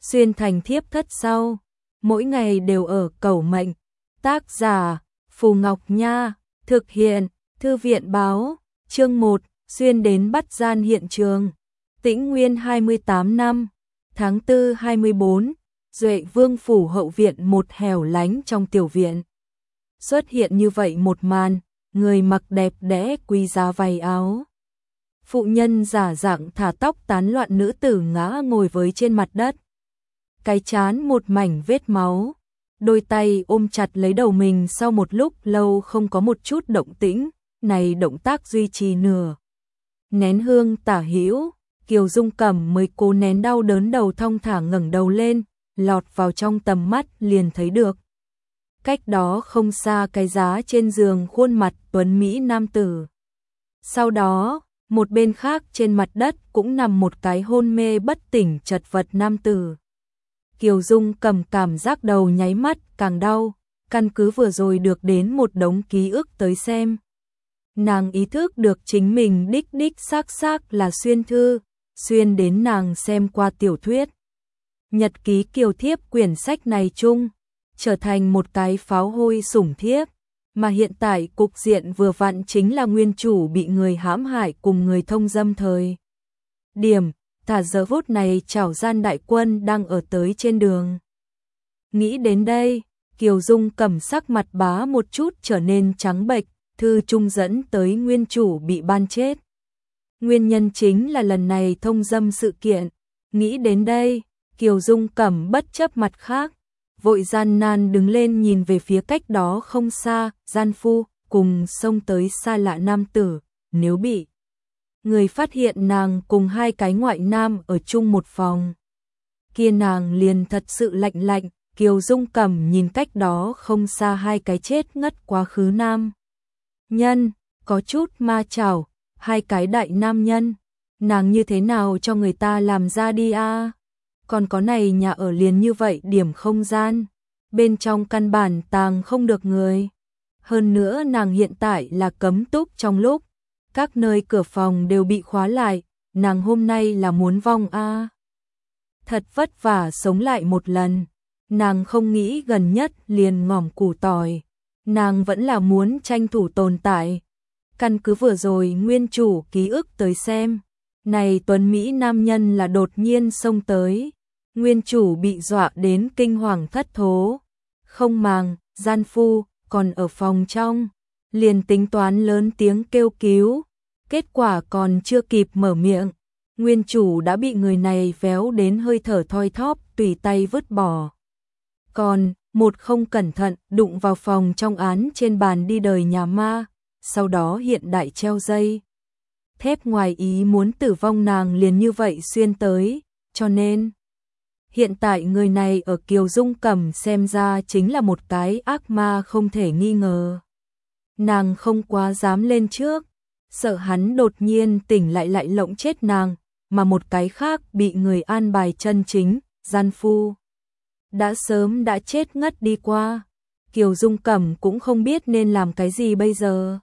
xuyên thành thiếp thất sau, mỗi ngày đều ở cầu mệnh. Tác giả Phù Ngọc Nha, thực hiện Thư viện Báo, chương 1, xuyên đến bắt gian hiện trường. Tĩnh Nguyên 28 năm, tháng 4 24, Duệ Vương phủ hậu viện một hẻo lánh trong tiểu viện. Xuất hiện như vậy một màn, người mặc đẹp đẽ quý giá váy áo. Phụ nhân giả dạng thả tóc tán loạn nữ tử ngã ngồi với trên mặt đất. Cái trán một mảnh vết máu, đôi tay ôm chặt lấy đầu mình sau một lúc lâu không có một chút động tĩnh, này động tác duy trì nửa nén hương tả hữu, Kiều Dung Cẩm mới cố nén đau đớn đầu thong thả ngẩng đầu lên, lọt vào trong tầm mắt liền thấy được. Cách đó không xa cái giá trên giường khuôn mặt tuấn mỹ nam tử. Sau đó, một bên khác trên mặt đất cũng nằm một cái hôn mê bất tỉnh chật vật nam tử. Kiều Dung Cẩm cảm giác đầu nháy mắt càng đau, căn cứ vừa rồi được đến một đống ký ức tới xem. Nàng ý thức được chính mình đích xác là xuyên thư, xuyên đến nàng xem qua tiểu thuyết. Nhật ký Kiều Thiếp quyển sách này chung, trở thành một cái pháo hôi sủng thiếp, mà hiện tại cục diện vừa vặn chính là nguyên chủ bị người hãm hại cùng người thông dâm thời điểm, thả giờ phút này Trảo Gian đại quân đang ở tới trên đường. Nghĩ đến đây, Kiều Dung Cẩm sắc mặt bá một chút trở nên trắng bệch, thư trung dẫn tới nguyên chủ bị ban chết. Nguyên nhân chính là lần này thông dâm sự kiện. Nghĩ đến đây, Kiều Dung Cẩm bất chấp mặt khác, vội gian nan đứng lên nhìn về phía cách đó không xa, gian phu cùng xông tới xa lạ nam tử, nếu bị người phát hiện nàng cùng hai cái ngoại nam ở chung một phòng, kia nàng liền thật sự lạnh. Kiều Dung Cẩm nhìn cách đó không xa hai cái chết ngất quá khứ nam nhân, có chút ma chảo, hai cái đại nam nhân, nàng như thế nào cho người ta làm ra đi a? Còn có này nhà ở liền như vậy điểm không gian, bên trong căn bản tàng không được người. Hơn nữa nàng hiện tại là cấm túc trong lúc, các nơi cửa phòng đều bị khóa lại, nàng hôm nay là muốn vong a. Thật vất vả sống lại một lần, nàng không nghĩ gần nhất liền ngỏm củ tỏi, nàng vẫn là muốn tranh thủ tồn tại. Căn cứ vừa rồi nguyên chủ ký ức tới xem, này tuấn Mỹ nam nhân là đột nhiên xông tới, nguyên chủ bị dọa đến kinh hoàng thất thố, không màng, gian phu, còn ở phòng trong, liền tính toán lớn tiếng kêu cứu, kết quả còn chưa kịp mở miệng, nguyên chủ đã bị người này véo đến hơi thở thoi thóp, tùy tay vứt bỏ. Còn, một không cẩn thận, đụng vào phòng trong án trên bàn đi đời nhà ma, sau đó hiện đại treo dây thép ngoài ý muốn tử vong nàng liền như vậy xuyên tới, cho nên hiện tại người này ở Kiều Dung Cẩm xem ra chính là một cái ác ma không thể nghi ngờ. Nàng không quá dám lên trước, sợ hắn đột nhiên tỉnh lại lộng chết nàng, mà một cái khác bị người an bài chân chính, gian phu đã sớm đã chết ngất đi qua. Kiều Dung Cẩm cũng không biết nên làm cái gì bây giờ.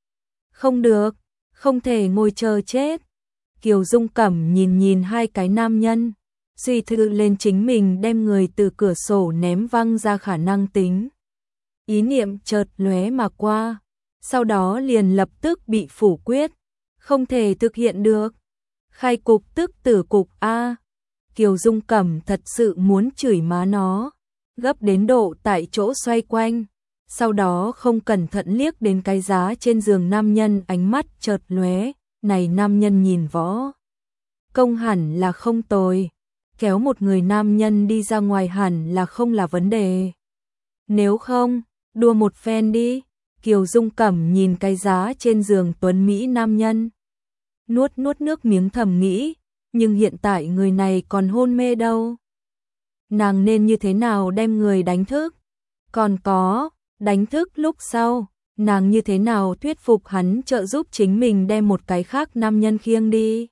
Không được, không thể ngồi chờ chết. Kiều Dung Cẩm nhìn hai cái nam nhân, suy thư lên chính mình đem người từ cửa sổ ném văng ra khả năng tính. Ý niệm chợt lóe mà qua, sau đó liền lập tức bị phủ quyết, không thể thực hiện được. Khai cục tức tử cục a. Kiều Dung Cẩm thật sự muốn chửi má nó, gấp đến độ tại chỗ xoay quanh, sau đó không cẩn thận liếc đến cái giá trên giường nam nhân, ánh mắt chợt lóe, này nam nhân nhìn võ công hẳn là không tồi, kéo một người nam nhân đi ra ngoài hẳn là không là vấn đề. Nếu không, đua một phen đi. Kiều Dung Cẩm nhìn cái giá trên giường tuấn Mỹ nam nhân, nuốt nước miếng thầm nghĩ, nhưng hiện tại người này còn hôn mê đâu. Nàng nên như thế nào đem người đánh thức? Còn có, đánh thức lúc sau, nàng như thế nào thuyết phục hắn trợ giúp chính mình đem một cái khác nam nhân khiêng đi?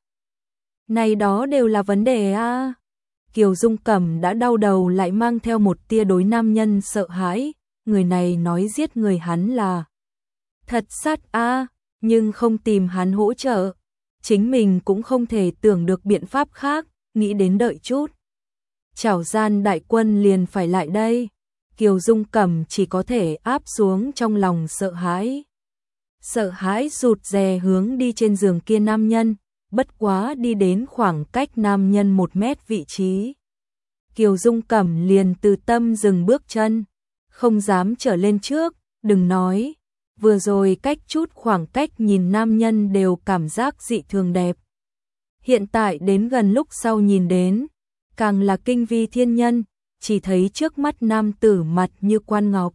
Này đó đều là vấn đề a. Kiều Dung Cẩm đã đau đầu lại mang theo một tia đối nam nhân sợ hãi, người này nói giết người hắn là thật sát a, nhưng không tìm hắn hỗ trợ, chính mình cũng không thể tưởng được biện pháp khác, nghĩ đến đợi chút Trảo Gian đại quân liền phải lại đây. Kiều Dung Cẩm chỉ có thể áp xuống trong lòng sợ hãi. Sợ hãi rụt rè hướng đi trên giường kia nam nhân, bất quá đi đến khoảng cách nam nhân 1 mét vị trí. Kiều Dung Cẩm liền từ tâm dừng bước chân, không dám trở lên trước, đừng nói, vừa rồi cách chút khoảng cách nhìn nam nhân đều cảm giác dị thường đẹp. Hiện tại đến gần lúc sau nhìn đến, càng là kinh vi thiên nhân, chỉ thấy trước mắt nam tử mặt như quan ngọc,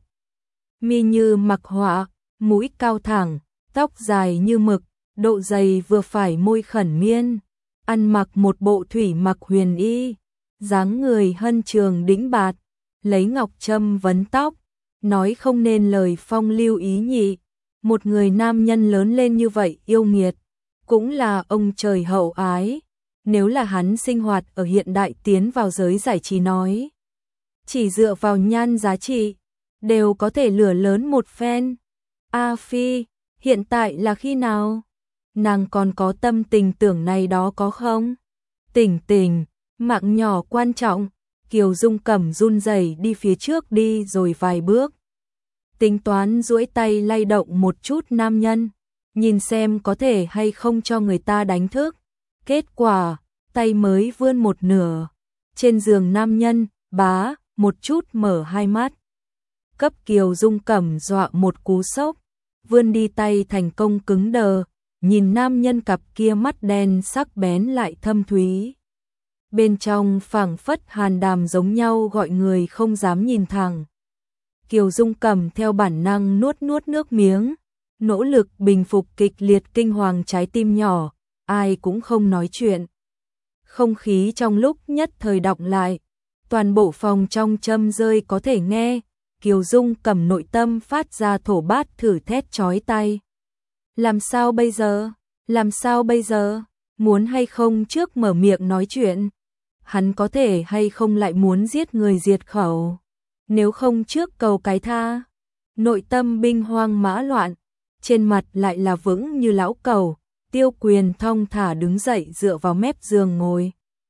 mi như mặc họa, mũi cao thẳng, tóc dài như mực, độ dày vừa phải môi khẩn miên, ăn mặc một bộ thủy mặc huyền y, dáng người hân trường đĩnh bạt, lấy ngọc trâm vấn tóc, nói không nên lời phong lưu ý nhị, một người nam nhân lớn lên như vậy yêu nghiệt, cũng là ông trời hậu ái, nếu là hắn sinh hoạt ở hiện đại tiến vào giới giải trí nói, chỉ dựa vào nhan giá trị, đều có thể lửa lớn một phen. A Phi, hiện tại là khi nào? Nàng còn có tâm tình tưởng này đó có không? Tỉnh tỉnh, mạng nhỏ quan trọng, Kiều Dung Cẩm run rẩy đi phía trước đi rồi vài bước. Tính toán duỗi tay lay động một chút nam nhân, nhìn xem có thể hay không cho người ta đánh thức. Kết quả, tay mới vươn một nửa. Trên giường nam nhân, bá, một chút mở hai mắt. Cấp Kiều Dung Cẩm dọa một cú sốc, vươn đi tay thành công cứng đờ, nhìn nam nhân cặp kia mắt đen sắc bén lại thâm thúy. Bên trong phảng phất hàn đàm giống nhau gọi người không dám nhìn thẳng. Kiều Dung Cẩm theo bản năng nuốt nước miếng, nỗ lực bình phục kịch liệt kinh hoàng trái tim nhỏ, ai cũng không nói chuyện. Không khí trong lúc nhất thời đọng lại, toàn bộ phòng trong châm rơi có thể nghe, Kiều Dung Cẩm nội tâm phát ra thổ bát thử thét chói tai. Làm sao bây giờ? Làm sao bây giờ? Muốn hay không trước mở miệng nói chuyện? Hắn có thể hay không lại muốn giết người diệt khẩu? Nếu không trước cầu cái tha? Nội tâm binh hoang mã loạn, trên mặt lại là vững như lão cẩu, Tiêu Quyền thong thả đứng dậy dựa vào mép giường ngồi.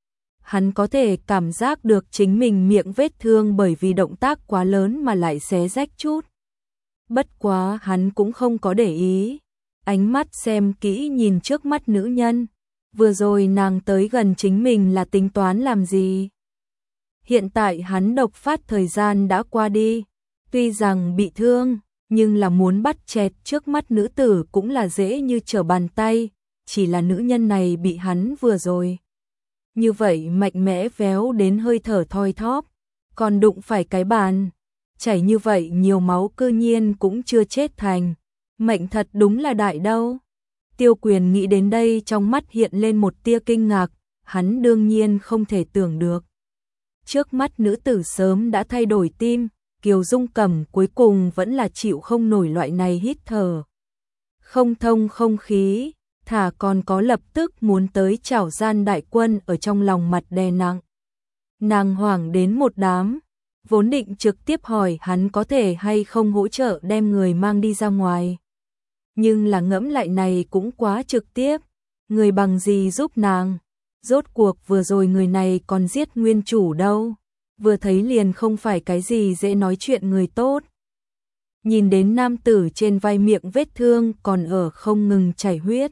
Hắn có thể cảm giác được chính mình miệng vết thương bởi vì động tác quá lớn mà lại xé rách chút. Bất quá hắn cũng không có để ý, ánh mắt xem kỹ nhìn trước mắt nữ nhân, vừa rồi nàng tới gần chính mình là tính toán làm gì? Hiện tại hắn độc phát thời gian đã qua đi, tuy rằng bị thương, nhưng là muốn bắt chẹt trước mắt nữ tử cũng là dễ như trở bàn tay, chỉ là nữ nhân này bị hắn vừa rồi. Như vậy mạnh mẽ véo đến hơi thở thoi thóp, còn đụng phải cái bàn, chảy như vậy nhiều máu cư nhiên cũng chưa chết thành, mệnh thật đúng là đại đâu. Tiêu Quyền nghĩ đến đây trong mắt hiện lên một tia kinh ngạc, hắn đương nhiên không thể tưởng được. Trước mắt nữ tử sớm đã thay đổi tim, Kiều Dung Cẩm cuối cùng vẫn là chịu không nổi loại này hít thở. Không thông không khí, thả còn có lập tức muốn tới Trảo Gian đại quân ở trong lòng mặt đè nặng. Nàng hoảng đến một đám, vốn định trực tiếp hỏi hắn có thể hay không hỗ trợ đem người mang đi ra ngoài. Nhưng là ngẫm lại này cũng quá trực tiếp, người bằng gì giúp nàng, rốt cuộc vừa rồi người này còn giết nguyên chủ đâu, vừa thấy liền không phải cái gì dễ nói chuyện người tốt. Nhìn đến nam tử trên vai miệng vết thương còn ở không ngừng chảy huyết.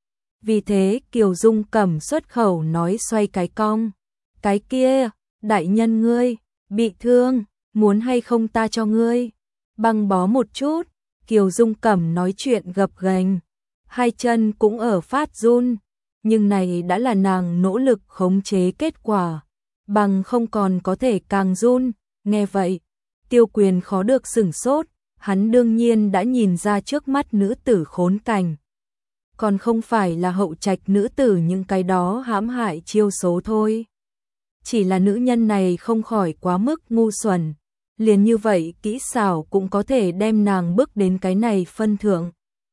Vì thế Kiều Dung Cẩm xuất khẩu nói xoay cái cong, cái kia, đại nhân ngươi, bị thương, muốn hay không ta cho ngươi, băng bó một chút. Kiều Dung Cẩm nói chuyện gập ghềnh, hai chân cũng ở phát run, nhưng này đã là nàng nỗ lực khống chế kết quả, bằng không còn có thể càng run. Nghe vậy, Tiêu Quyền khó được sửng sốt, hắn đương nhiên đã nhìn ra trước mắt nữ tử khốn cảnh. Còn không phải là hậu trạch nữ tử những cái đó hãm hại chiêu số thôi. Chỉ là nữ nhân này không khỏi quá mức ngu xuẩn. Liền như vậy kỹ xảo cũng có thể đem nàng bước đến cái này phân thượng.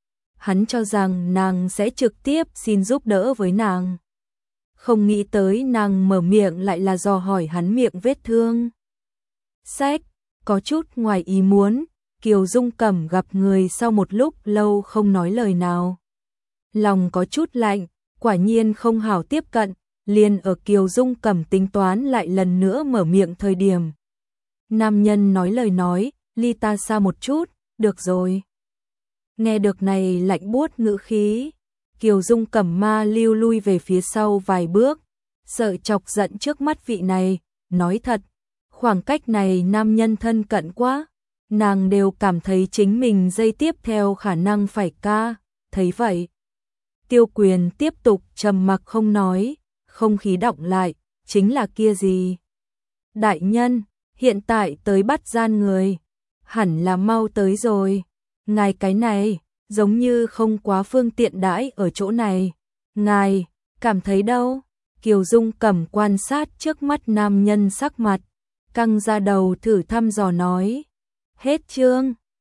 Hắn cho rằng nàng sẽ trực tiếp xin giúp đỡ với nàng. Không nghĩ tới nàng mở miệng lại là dò hỏi hắn miệng vết thương. Sách, có chút ngoài ý muốn, Kiều Dung Cẩm gặp người sau một lúc lâu không nói lời nào. Lòng có chút lạnh, quả nhiên không hảo tiếp cận, liền ở Kiều Dung Cẩm tính toán lại lần nữa mở miệng thời điểm. Nam nhân nói lời nói, ly ta xa một chút, được rồi. Nghe được này lạnh buốt ngữ khí, Kiều Dung Cẩm ma lưu lui về phía sau vài bước, sợ chọc giận trước mắt vị này, nói thật, khoảng cách này nam nhân thân cận quá, nàng đều cảm thấy chính mình dây tiếp theo khả năng phải ca, thấy vậy. Tiêu Quyền tiếp tục trầm mặc không nói, không khí đọng lại, chính là kia gì? Đại nhân, hiện tại tới bắt gian người, hẳn là mau tới rồi, ngài cái này, giống như không quá phương tiện đãi ở chỗ này, ngài, cảm thấy đâu? Kiều Dung Cẩm quan sát trước mắt nam nhân sắc mặt, căng ra đầu thử thăm dò nói. Hết chương.